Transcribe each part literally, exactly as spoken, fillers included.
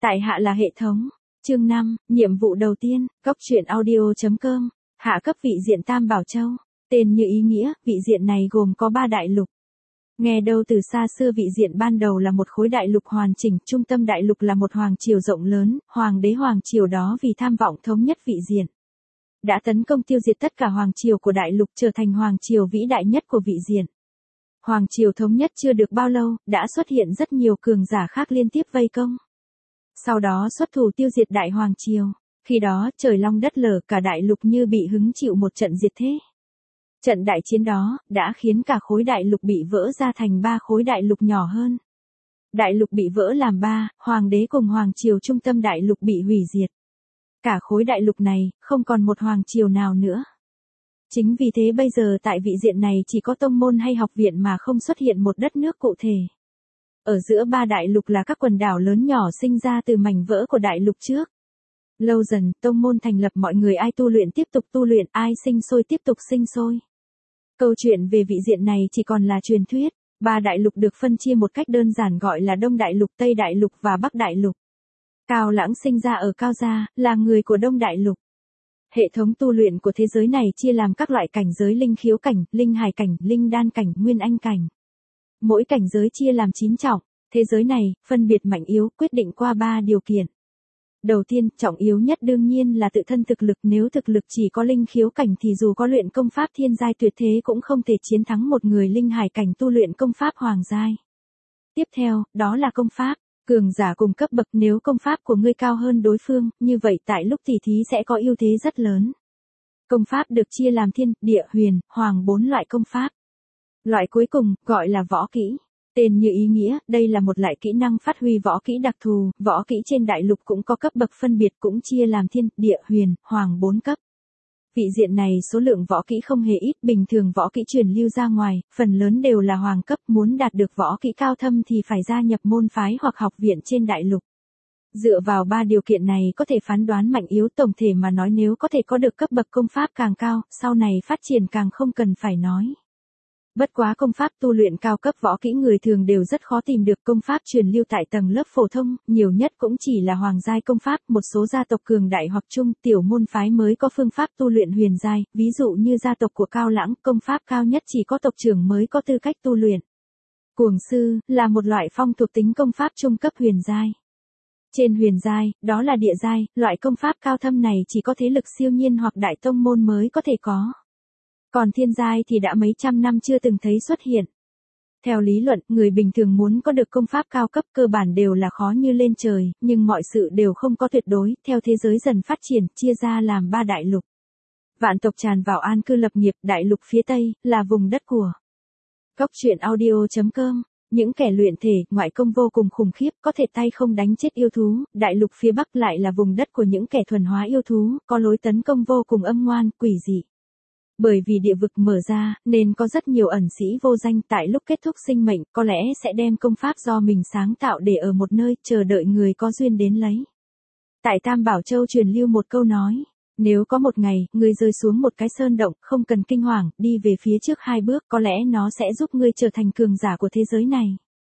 Tại hạ là hệ thống. Chương năm, nhiệm vụ đầu tiên, góc truyện audio.com, hạ cấp vị diện Tam Bảo Châu. Tên như ý nghĩa, vị diện này gồm có ba đại lục. Nghe đâu từ xa xưa vị diện ban đầu là một khối đại lục hoàn chỉnh, trung tâm đại lục là một hoàng triều rộng lớn, hoàng đế hoàng triều đó vì tham vọng thống nhất vị diện. Đã tấn công tiêu diệt tất cả hoàng triều của đại lục trở thành hoàng triều vĩ đại nhất của vị diện. Hoàng triều thống nhất chưa được bao lâu, đã xuất hiện rất nhiều cường giả khác liên tiếp vây công. Sau đó xuất thủ tiêu diệt đại hoàng triều, khi đó trời long đất lở, cả đại lục như bị hứng chịu một trận diệt thế. Trận đại chiến đó, đã khiến cả khối đại lục bị vỡ ra thành ba khối đại lục nhỏ hơn. Đại lục bị vỡ làm ba, hoàng đế cùng hoàng triều trung tâm đại lục bị hủy diệt. Cả khối đại lục này, không còn một hoàng triều nào nữa. Chính vì thế bây giờ tại vị diện này chỉ có tông môn hay học viện mà không xuất hiện một đất nước cụ thể. Ở giữa ba đại lục là các quần đảo lớn nhỏ sinh ra từ mảnh vỡ của đại lục trước. Lâu dần, tông môn thành lập, mọi người ai tu luyện tiếp tục tu luyện, ai sinh sôi tiếp tục sinh sôi. Câu chuyện về vị diện này chỉ còn là truyền thuyết. Ba đại lục được phân chia một cách đơn giản gọi là Đông Đại Lục, Tây Đại Lục và Bắc Đại Lục. Cao Lãng sinh ra ở Cao Gia, là người của Đông Đại Lục. Hệ thống tu luyện của thế giới này chia làm các loại cảnh giới: linh khiếu cảnh, linh hài cảnh, linh đan cảnh, nguyên anh cảnh. Mỗi cảnh giới chia làm chín trọng. Thế giới này, phân biệt mạnh yếu, quyết định qua ba điều kiện. Đầu tiên, trọng yếu nhất đương nhiên là tự thân thực lực, nếu thực lực chỉ có linh khiếu cảnh thì dù có luyện công pháp thiên giai tuyệt thế cũng không thể chiến thắng một người linh hải cảnh tu luyện công pháp hoàng giai. Tiếp theo, đó là công pháp. Cường giả cùng cấp bậc, nếu công pháp của ngươi cao hơn đối phương, như vậy tại lúc tỉ thí sẽ có ưu thế rất lớn. Công pháp được chia làm thiên, địa, huyền, hoàng bốn loại công pháp. Loại cuối cùng, gọi là võ kỹ. Tên như ý nghĩa, đây là một loại kỹ năng phát huy võ kỹ đặc thù, võ kỹ trên đại lục cũng có cấp bậc phân biệt, cũng chia làm thiên, địa, huyền, hoàng bốn cấp. Vị diện này số lượng võ kỹ không hề ít, bình thường võ kỹ truyền lưu ra ngoài, phần lớn đều là hoàng cấp, muốn đạt được võ kỹ cao thâm thì phải gia nhập môn phái hoặc học viện trên đại lục. Dựa vào ba điều kiện này có thể phán đoán mạnh yếu, tổng thể mà nói nếu có thể có được cấp bậc công pháp càng cao, sau này phát triển càng không cần phải nói. Bất quá công pháp tu luyện cao cấp võ kỹ người thường đều rất khó tìm được, công pháp truyền lưu tại tầng lớp phổ thông, nhiều nhất cũng chỉ là hoàng giai công pháp, một số gia tộc cường đại hoặc trung, tiểu môn phái mới có phương pháp tu luyện huyền giai, ví dụ như gia tộc của Cao Lãng, công pháp cao nhất chỉ có tộc trưởng mới có tư cách tu luyện. Cuồng sư, là một loại phong thuộc tính công pháp trung cấp huyền giai. Trên huyền giai, đó là địa giai, loại công pháp cao thâm này chỉ có thế lực siêu nhiên hoặc đại tông môn mới có thể có. Còn thiên giai thì đã mấy trăm năm chưa từng thấy xuất hiện. Theo lý luận, người bình thường muốn có được công pháp cao cấp cơ bản đều là khó như lên trời, nhưng mọi sự đều không có tuyệt đối, theo thế giới dần phát triển, chia ra làm ba đại lục. Vạn tộc tràn vào an cư lập nghiệp, đại lục phía Tây, là vùng đất của góc truyện audio.com. Những kẻ luyện thể, ngoại công vô cùng khủng khiếp, có thể tay không đánh chết yêu thú, đại lục phía Bắc lại là vùng đất của những kẻ thuần hóa yêu thú, có lối tấn công vô cùng âm ngoan, quỷ dị. Bởi vì địa vực mở ra, nên có rất nhiều ẩn sĩ vô danh tại lúc kết thúc sinh mệnh, có lẽ sẽ đem công pháp do mình sáng tạo để ở một nơi, chờ đợi người có duyên đến lấy. Tại Tam Bảo Châu truyền lưu một câu nói, nếu có một ngày, ngươi rơi xuống một cái sơn động, không cần kinh hoàng, đi về phía trước hai bước, có lẽ nó sẽ giúp ngươi trở thành cường giả của thế giới này.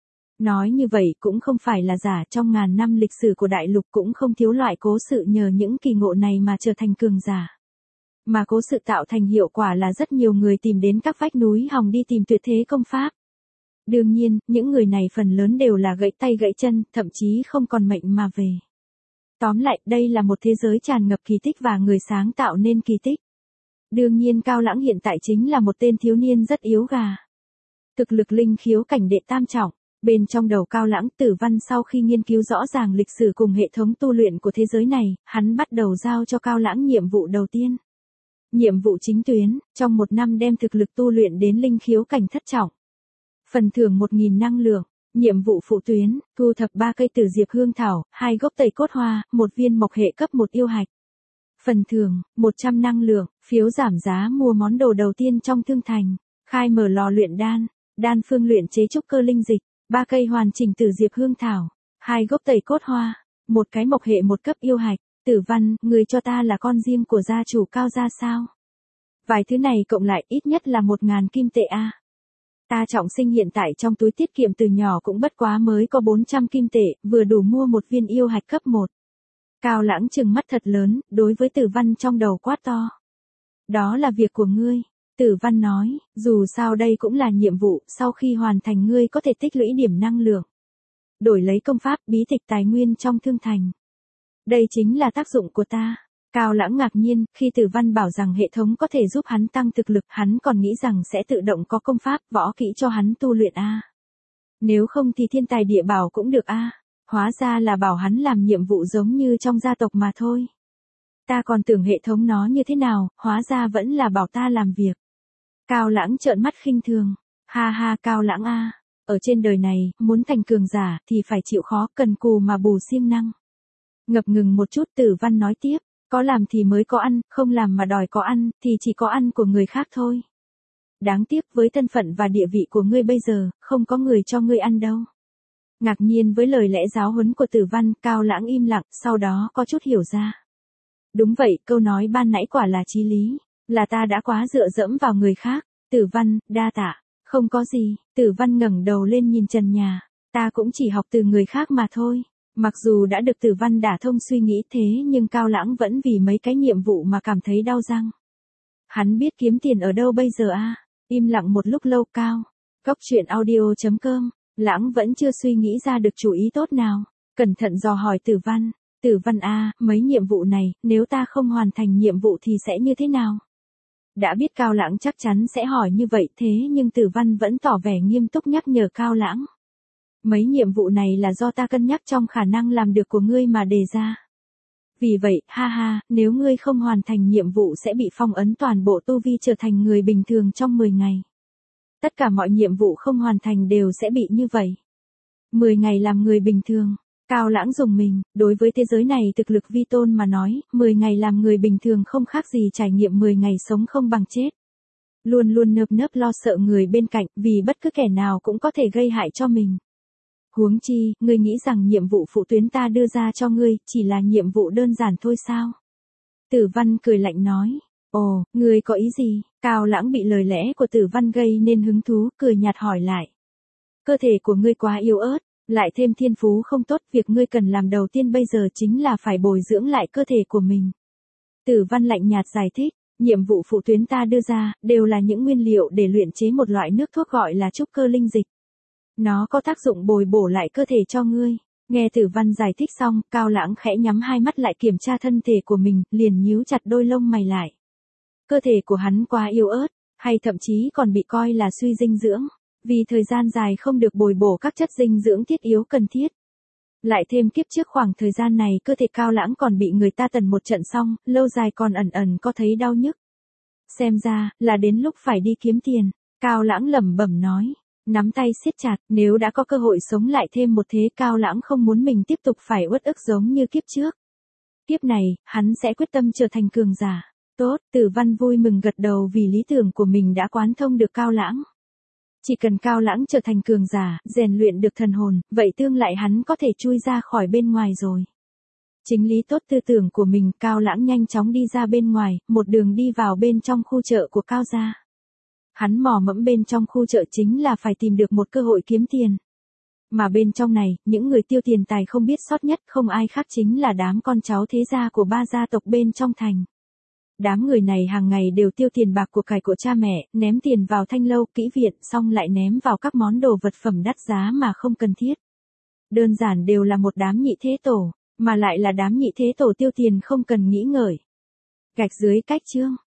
Nói như vậy cũng không phải là giả, trong ngàn năm lịch sử của đại lục cũng không thiếu loại cố sự nhờ những kỳ ngộ này mà trở thành cường giả. Mà cố sự tạo thành hiệu quả là rất nhiều người tìm đến các vách núi hòng đi tìm tuyệt thế công pháp. Đương nhiên, những người này phần lớn đều là gãy tay gãy chân, thậm chí không còn mệnh mà về. Tóm lại, đây là một thế giới tràn ngập kỳ tích và người sáng tạo nên kỳ tích. Đương nhiên Cao Lãng hiện tại chính là một tên thiếu niên rất yếu gà. Thực lực linh khiếu cảnh đệ tam trọng, bên trong đầu Cao Lãng Tử Văn sau khi nghiên cứu rõ ràng lịch sử cùng hệ thống tu luyện của thế giới này, hắn bắt đầu giao cho Cao Lãng nhiệm vụ đầu tiên. Nhiệm vụ chính tuyến, trong một năm đem thực lực tu luyện đến linh khiếu cảnh thất trọng. Phần thưởng một nghìn năng lượng. Nhiệm vụ phụ tuyến, thu thập ba cây tử diệp hương thảo, hai gốc tẩy cốt hoa, một viên mộc hệ cấp một yêu hạch. Phần thưởng, một trăm năng lượng, phiếu giảm giá mua món đồ đầu tiên trong thương thành, khai mở lò luyện đan, đan phương luyện chế trúc cơ linh dịch, ba cây hoàn chỉnh tử diệp hương thảo, hai gốc tẩy cốt hoa, một cái mộc hệ một cấp yêu hạch. Tử Văn, người cho ta là con riêng của gia chủ Cao gia sao? Vài thứ này cộng lại ít nhất là một ngàn kim tệ a. Ta trọng sinh hiện tại trong túi tiết kiệm từ nhỏ cũng bất quá mới có bốn trăm kim tệ, vừa đủ mua một viên yêu hạch cấp một. Cao Lãng trừng mắt thật lớn, đối với Tử Văn trong đầu quát to. Đó là việc của ngươi. Tử Văn nói, dù sao đây cũng là nhiệm vụ, sau khi hoàn thành ngươi có thể tích lũy điểm năng lượng. Đổi lấy công pháp bí tịch tài nguyên trong thương thành. Đây chính là tác dụng của ta. Cao Lãng ngạc nhiên, khi Tử Văn bảo rằng hệ thống có thể giúp hắn tăng thực lực, hắn còn nghĩ rằng sẽ tự động có công pháp, võ kỹ cho hắn tu luyện a. Nếu không thì thiên tài địa bảo cũng được a. Hóa ra là bảo hắn làm nhiệm vụ giống như trong gia tộc mà thôi. Ta còn tưởng hệ thống nó như thế nào, hóa ra vẫn là bảo ta làm việc. Cao Lãng trợn mắt khinh thường. Ha ha Cao Lãng a, ở trên đời này, muốn thành cường giả thì phải chịu khó, cần cù mà bù siêng năng. Ngập ngừng một chút Tử Văn nói tiếp, có làm thì mới có ăn, không làm mà đòi có ăn, thì chỉ có ăn của người khác thôi. Đáng tiếc với thân phận và địa vị của ngươi bây giờ, không có người cho ngươi ăn đâu. Ngạc nhiên với lời lẽ giáo huấn của Tử Văn, Cao Lãng im lặng, sau đó có chút hiểu ra. Đúng vậy, câu nói ban nãy quả là chí lý, là ta đã quá dựa dẫm vào người khác. Tử Văn, đa tạ, không có gì. Tử Văn ngẩng đầu lên nhìn trần nhà, ta cũng chỉ học từ người khác mà thôi. Mặc dù đã được Tử Văn đả thông suy nghĩ thế nhưng Cao Lãng vẫn vì mấy cái nhiệm vụ mà cảm thấy đau răng. Hắn biết kiếm tiền ở đâu bây giờ a? Im lặng một lúc lâu. Cao Cốc Truyện Audio chấm com. Lãng vẫn chưa suy nghĩ ra được chủ ý tốt nào, cẩn thận dò hỏi Tử Văn. Tử Văn a, mấy nhiệm vụ này, nếu ta không hoàn thành nhiệm vụ thì sẽ như thế nào? Đã biết Cao Lãng chắc chắn sẽ hỏi như vậy thế nhưng Tử Văn vẫn tỏ vẻ nghiêm túc nhắc nhở Cao Lãng. Mấy nhiệm vụ này là do ta cân nhắc trong khả năng làm được của ngươi mà đề ra. Vì vậy, ha ha, nếu ngươi không hoàn thành nhiệm vụ sẽ bị phong ấn toàn bộ tu vi trở thành người bình thường trong mười ngày. Tất cả mọi nhiệm vụ không hoàn thành đều sẽ bị như vậy. mười ngày làm người bình thường. Cao Lãng dùng mình, đối với thế giới này thực lực vi tôn mà nói, mười ngày làm người bình thường không khác gì trải nghiệm mười ngày sống không bằng chết. Luôn luôn nơm nớp lo sợ người bên cạnh, vì bất cứ kẻ nào cũng có thể gây hại cho mình. Huống chi, ngươi nghĩ rằng nhiệm vụ phụ tuyến ta đưa ra cho ngươi, chỉ là nhiệm vụ đơn giản thôi sao? Tử Văn cười lạnh nói, ồ, ngươi có ý gì? Cao Lãng bị lời lẽ của Tử Văn gây nên hứng thú, cười nhạt hỏi lại. Cơ thể của ngươi quá yếu ớt, lại thêm thiên phú không tốt, việc ngươi cần làm đầu tiên bây giờ chính là phải bồi dưỡng lại cơ thể của mình. Tử Văn lạnh nhạt giải thích, nhiệm vụ phụ tuyến ta đưa ra, đều là những nguyên liệu để luyện chế một loại nước thuốc gọi là trúc cơ linh dịch. Nó có tác dụng bồi bổ lại cơ thể cho ngươi. Nghe Tử Văn giải thích xong, Cao Lãng khẽ nhắm hai mắt lại kiểm tra thân thể của mình, liền nhíu chặt đôi lông mày lại. Cơ thể của hắn quá yếu ớt, hay thậm chí còn bị coi là suy dinh dưỡng, vì thời gian dài không được bồi bổ các chất dinh dưỡng thiết yếu cần thiết. Lại thêm kiếp trước khoảng thời gian này cơ thể Cao Lãng còn bị người ta tần một trận xong, lâu dài còn ẩn ẩn có thấy đau nhức. Xem ra, là đến lúc phải đi kiếm tiền. Cao Lãng lẩm bẩm nói. Nắm tay siết chặt, nếu đã có cơ hội sống lại thêm một thế, Cao Lãng không muốn mình tiếp tục phải uất ức giống như kiếp trước. Kiếp này, hắn sẽ quyết tâm trở thành cường giả. Tốt, Tử Văn vui mừng gật đầu vì lý tưởng của mình đã quán thông được Cao Lãng. Chỉ cần Cao Lãng trở thành cường giả, rèn luyện được thần hồn, vậy tương lai hắn có thể chui ra khỏi bên ngoài rồi. Chính lý tốt tư tưởng của mình, Cao Lãng nhanh chóng đi ra bên ngoài, một đường đi vào bên trong khu chợ của Cao gia. Hắn mò mẫm bên trong khu chợ chính là phải tìm được một cơ hội kiếm tiền. Mà bên trong này, những người tiêu tiền tài không biết sót nhất không ai khác chính là đám con cháu thế gia của ba gia tộc bên trong thành. Đám người này hàng ngày đều tiêu tiền bạc của cải của cha mẹ, ném tiền vào thanh lâu, kỹ viện, xong lại ném vào các món đồ vật phẩm đắt giá mà không cần thiết. Đơn giản đều là một đám nhị thế tổ, mà lại là đám nhị thế tổ tiêu tiền không cần nghĩ ngợi. Gạch dưới cách chương.